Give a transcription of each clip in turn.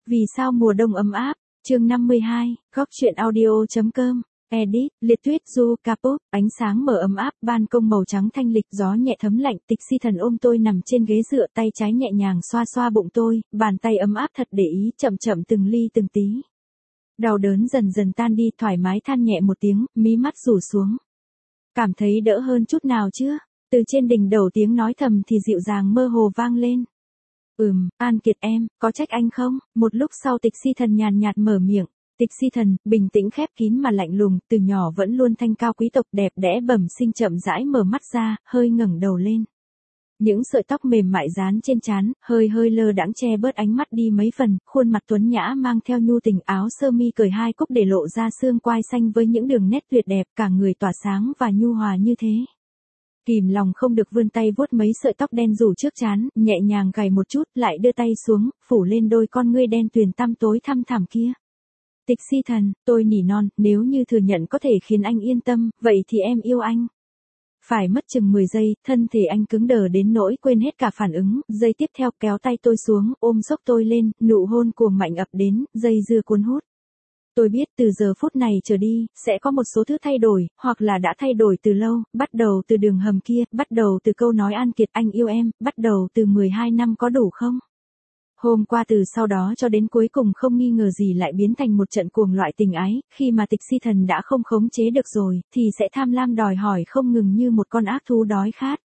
Vì sao mùa đông ấm áp? Chương 52, góc truyện audio.com. Edit, Liệt Tuyết Du, K-pop, ánh sáng mờ ấm áp, ban công màu trắng thanh lịch, gió nhẹ thấm lạnh, Tịch Si Thần ôm tôi nằm trên ghế dựa, tay trái nhẹ nhàng xoa xoa bụng tôi, bàn tay ấm áp thật để ý, chậm chậm từng ly từng tí. Đau đớn dần dần tan đi, thoải mái than nhẹ một tiếng, mí mắt rủ xuống. Cảm thấy đỡ hơn chút nào chưa? Từ trên đỉnh đầu tiếng nói thầm thì dịu dàng mơ hồ vang lên. An Kiệt em, có trách anh không? Một lúc sau Tịch Si Thần nhàn nhạt mở miệng. Tịch Si Thần, bình tĩnh khép kín mà lạnh lùng, từ nhỏ vẫn luôn thanh cao quý tộc đẹp đẽ bẩm sinh chậm rãi mở mắt ra, hơi ngẩng đầu lên. Những sợi tóc mềm mại dán trên trán, hơi lơ đãng che bớt ánh mắt đi mấy phần, khuôn mặt tuấn nhã mang theo nhu tình, áo sơ mi cởi hai cúc để lộ ra xương quai xanh với những đường nét tuyệt đẹp, cả người tỏa sáng và nhu hòa như thế. Kìm lòng không được vươn tay vuốt mấy sợi tóc đen rủ trước trán, nhẹ nhàng gảy một chút, lại đưa tay xuống, phủ lên đôi con ngươi đen tuyền tăm tối thăm thẳm kia. Tịch Si Thần, tôi nỉ non, nếu như thừa nhận có thể khiến anh yên tâm, vậy thì em yêu anh. Phải mất chừng 10 giây, thân thể anh cứng đờ đến nỗi quên hết cả phản ứng, giây tiếp theo kéo tay tôi xuống, ôm xốc tôi lên, nụ hôn cuồng mạnh ập đến, dây dưa cuốn hút. Tôi biết từ giờ phút này trở đi, sẽ có một số thứ thay đổi, hoặc là đã thay đổi từ lâu, bắt đầu từ đường hầm kia, bắt đầu từ câu nói An Kiệt anh yêu em, bắt đầu từ 12 năm có đủ không? Hôm qua từ sau đó cho đến cuối cùng không nghi ngờ gì lại biến thành một trận cuồng loại tình ái, khi mà Tịch Si Thần đã không khống chế được rồi, thì sẽ tham lam đòi hỏi không ngừng như một con ác thú đói khát.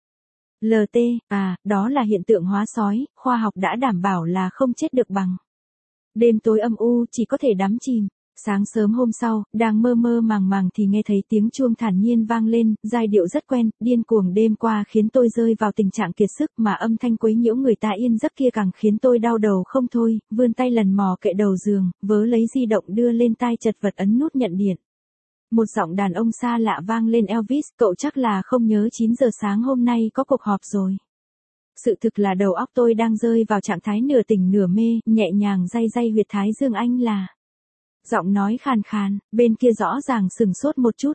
Đó là hiện tượng hóa sói, khoa học đã đảm bảo là không chết được bằng. Đêm tối âm u chỉ có thể đắm chìm. Sáng sớm hôm sau, đang mơ mơ màng màng thì nghe thấy tiếng chuông thản nhiên vang lên, giai điệu rất quen, điên cuồng đêm qua khiến tôi rơi vào tình trạng kiệt sức mà âm thanh quấy nhiễu người ta yên giấc kia càng khiến tôi đau đầu không thôi, vươn tay lần mò kệ đầu giường, vớ lấy di động đưa lên tai chật vật ấn nút nhận điện. Một giọng đàn ông xa lạ vang lên Elvis, cậu chắc là không nhớ 9 giờ sáng hôm nay có cuộc họp rồi. Sự thực là đầu óc tôi đang rơi vào trạng thái nửa tỉnh nửa mê, nhẹ nhàng day huyệt thái dương anh là. Giọng nói khàn khàn, bên kia rõ ràng sừng sốt một chút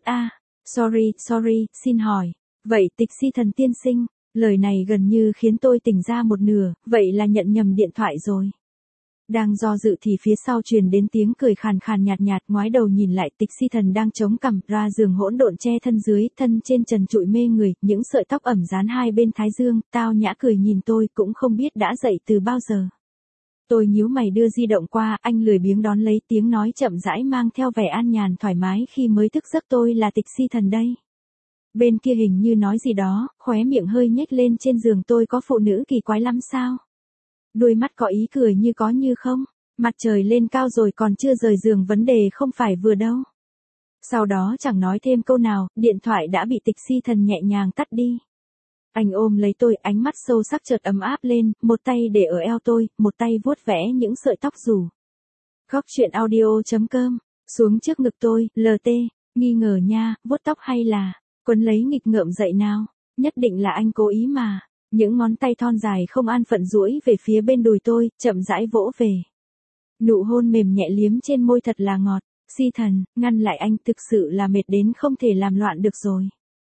Sorry, xin hỏi. Vậy Tịch Si Thần tiên sinh, lời này gần như khiến tôi tỉnh ra một nửa, vậy là nhận nhầm điện thoại rồi. Đang do dự thì phía sau truyền đến tiếng cười khàn khàn nhạt nhạt, ngoái đầu nhìn lại Tịch Si Thần đang chống cằm ra giường hỗn độn che thân dưới, thân trên trần trụi mê người, những sợi tóc ẩm dán hai bên thái dương, tao nhã cười nhìn tôi cũng không biết đã dậy từ bao giờ. Tôi nhíu mày đưa di động qua, anh lười biếng đón lấy, tiếng nói chậm rãi mang theo vẻ an nhàn thoải mái khi mới thức giấc, tôi là Tịch Si Thần đây. Bên kia hình như nói gì đó, khóe miệng hơi nhếch lên, trên giường tôi có phụ nữ kỳ quái lắm sao? Đôi mắt có ý cười như có như không, mặt trời lên cao rồi còn chưa rời giường, vấn đề không phải vừa đâu. Sau đó chẳng nói thêm câu nào, điện thoại đã bị Tịch Si Thần nhẹ nhàng tắt đi. Anh ôm lấy tôi, ánh mắt sâu sắc chợt ấm áp lên, một tay để ở eo tôi, một tay vuốt vẽ những sợi tóc rủ. Góc truyện audio.com, xuống trước ngực tôi, nghi ngờ nha, vuốt tóc hay là, quấn lấy nghịch ngợm dậy nào, nhất định là anh cố ý mà. Những ngón tay thon dài không an phận duỗi về phía bên đùi tôi, chậm rãi vỗ về. Nụ hôn mềm nhẹ liếm trên môi thật là ngọt. Si Thần, ngăn lại anh, thực sự là mệt đến không thể làm loạn được rồi.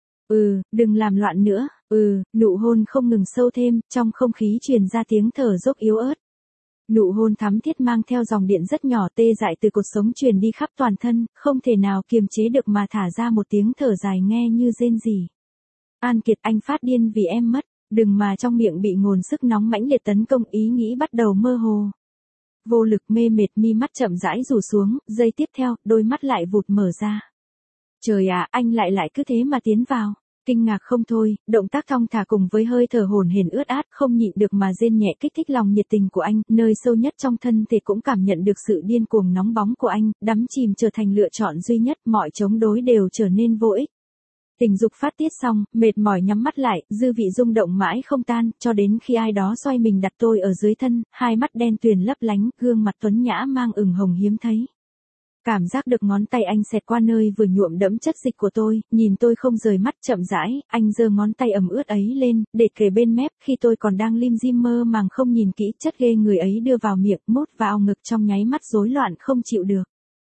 Đừng làm loạn nữa. Nụ hôn không ngừng sâu thêm, trong không khí truyền ra tiếng thở dốc yếu ớt. Nụ hôn thắm thiết mang theo dòng điện rất nhỏ tê dại từ cột sống truyền đi khắp toàn thân, không thể nào kiềm chế được mà thả ra một tiếng thở dài nghe như rên rỉ. An Kiệt, anh phát điên vì em mất, đừng mà trong miệng bị nguồn sức nóng mãnh liệt tấn công, ý nghĩ bắt đầu mơ hồ. Vô lực mê mệt, mi mắt chậm rãi rủ xuống, giây tiếp theo, đôi mắt lại vụt mở ra. Trời ạ, anh lại cứ thế mà tiến vào. Kinh ngạc không thôi, động tác thong thả cùng với hơi thở hổn hển ướt át không nhịn được mà rên nhẹ kích thích lòng nhiệt tình của anh, nơi sâu nhất trong thân thể cũng cảm nhận được sự điên cuồng nóng bóng của anh, đắm chìm trở thành lựa chọn duy nhất, mọi chống đối đều trở nên vô ích. Tình dục phát tiết xong, mệt mỏi nhắm mắt lại, dư vị rung động mãi không tan, cho đến khi ai đó xoay mình đặt tôi ở dưới thân, hai mắt đen tuyền lấp lánh, gương mặt tuấn nhã mang ửng hồng hiếm thấy. Cảm giác được ngón tay anh xẹt qua nơi vừa nhuộm đẫm chất dịch của tôi, nhìn tôi không rời mắt, chậm rãi, anh giơ ngón tay ẩm ướt ấy lên, để kề bên mép, khi tôi còn đang lim dim mơ màng không nhìn kỹ, chất ghê người ấy đưa vào miệng, mút vào ngực, trong nháy mắt rối loạn không chịu được.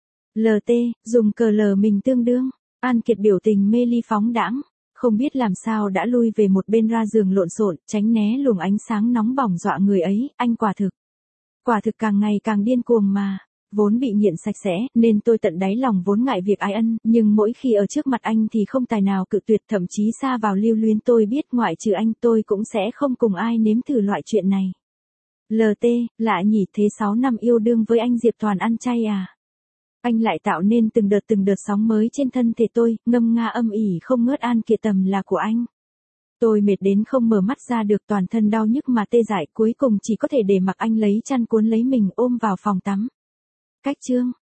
Dùng cờ lờ mình tương đương. An Kiệt biểu tình mê ly phóng đãng, không biết làm sao đã lui về một bên ra giường lộn xộn, tránh né luồng ánh sáng nóng bỏng dọa người ấy, anh quả thực Quả thực càng ngày càng điên cuồng mà. Vốn bị nghiện sạch sẽ, nên tôi tận đáy lòng vốn ngại việc ái ân, nhưng mỗi khi ở trước mặt anh thì không tài nào cự tuyệt, thậm chí xa vào lưu luyến. Tôi biết ngoại trừ anh tôi cũng sẽ không cùng ai nếm thử loại chuyện này. LT, lạ nhỉ, thế 6 năm yêu đương với anh Diệp toàn ăn chay à? Anh lại tạo nên từng đợt sóng mới trên thân thể tôi, ngâm nga âm ỉ không ngớt, an kiệt tầm là của anh. Tôi mệt đến không mở mắt ra được, toàn thân đau nhức mà tê dại, cuối cùng chỉ có thể để mặc anh lấy chăn cuốn lấy mình ôm vào phòng tắm. Cách chương